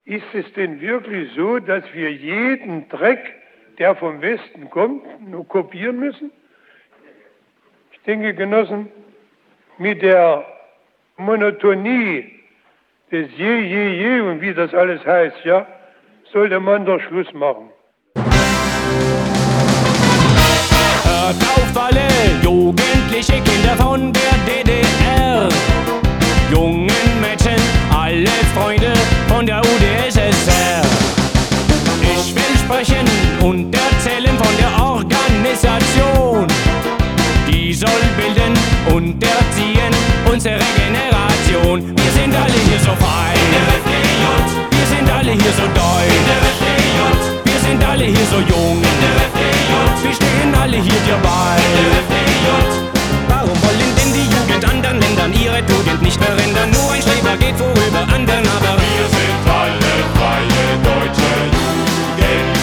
Ist es denn wirklich so, dass wir jeden Dreck, der vom Westen kommt, nur kopieren müssen? Ich denke, Genossen, mit der Monotonie des Je und wie das alles heißt, ja, sollte man doch Schluss machen. Hört auf alle jugendliche Kinder von der DDR, jungen Mädchen, alle Freunde von der UdSSR. Ich will sprechen und erzählen von der Organisation, die soll bilden und erziehen unsere Generation. Wir sind alle hier so fein, wir sind alle hier so deutsch, wir sind alle hier so jung, wir stehen alle hier dir bei. Warum wollen denn die Jugend anderen Ländern ihre Tugend nicht verändern? Nur ein Streber geht vorüber anderen, aber wir sind alle freie deutsche Jugend.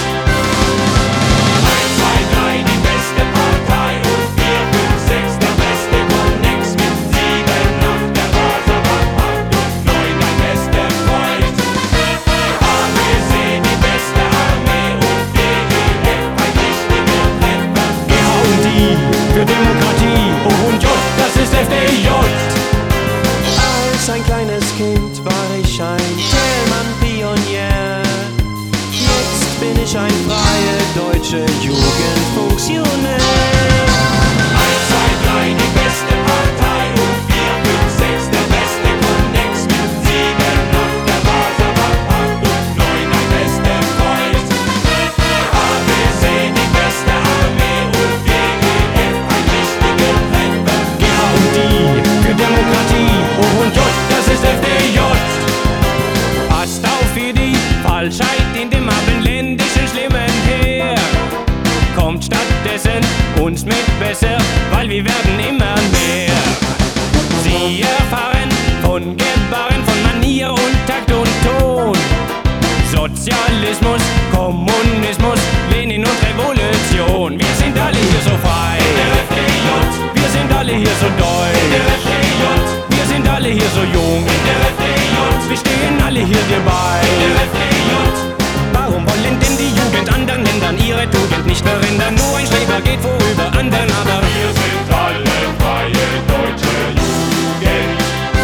1, 2, 3 die beste Partei und 4, 5, 6 der beste Connex mit 7, 8 der Waserbank, 8 und 9 mein bester Freund. ABC die beste Armee und GEF ein wichtiger Treffer. GH und I für Demokratie, O und J, das ist FDJ. Als ein kleines Kind war ich ein Thälmann-Pionier. Jetzt bin ich ein freier deutscher Jugendfunktionär. 1, 2, 3 die beste Partei und 4, 5, 6 der beste Connex mit 7, 8 der Waserbank, 8 und 9 ein bester Freund. ABC die beste Armee und GEF ein wichtiger Treffer. GH und I für Demokratie, O und J, das ist FDJ. Passt auf für die Falschheit in dem abendländischen schlimmen Heer. Kommt stattdessen uns mit besser, weil wir werden immer mehr. Sie erfahren von Gebaren, von Manier und Takt und Ton. Sozialismus, Kommunismus, Lenin und Revolution. Wir sind alle hier so frei, wir sind alle hier so deutsch, wir sind alle hier so jung, wir stehen alle hier dir bei. Warum wollen denn die Jugend anderen Ländern ihre Tugend nicht verändern? Nur ein Streber geht vorüber anderen, aber Wir sind alle freie deutsche Jugend.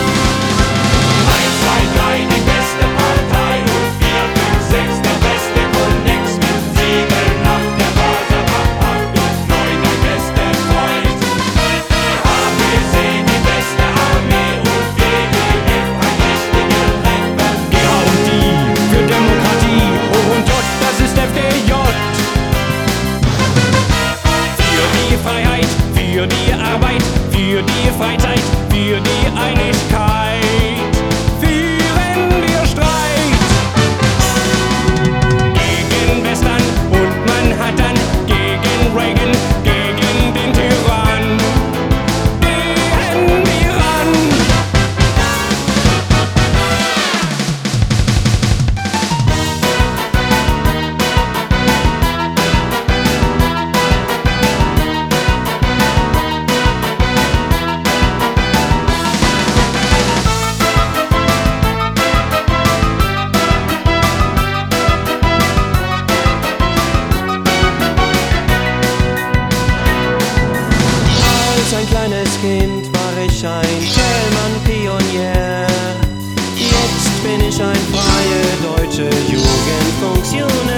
1, 2, 3 die beste Partei und 4, 5, 6 der beste Connex mit 7, 8 der Waserbank, 8 und 9 ein bester Freund. ABC die beste Armee und GEF ein wichtiger Treffer. GH und I für Demokratie, O und J, das ist FDJ. Für die Freiheit, für die Arbeit, für die Freizeit, für die Einigkeit führen wir Streit. Gegen Western und Manhattan, gegen Reagan, gegen den Tyrann. Gehen wir an! Als ein kleines Kind war ich ein Thälmann-Pionier. Jetzt bin ich ein freier deutscher Jugendfunktionär.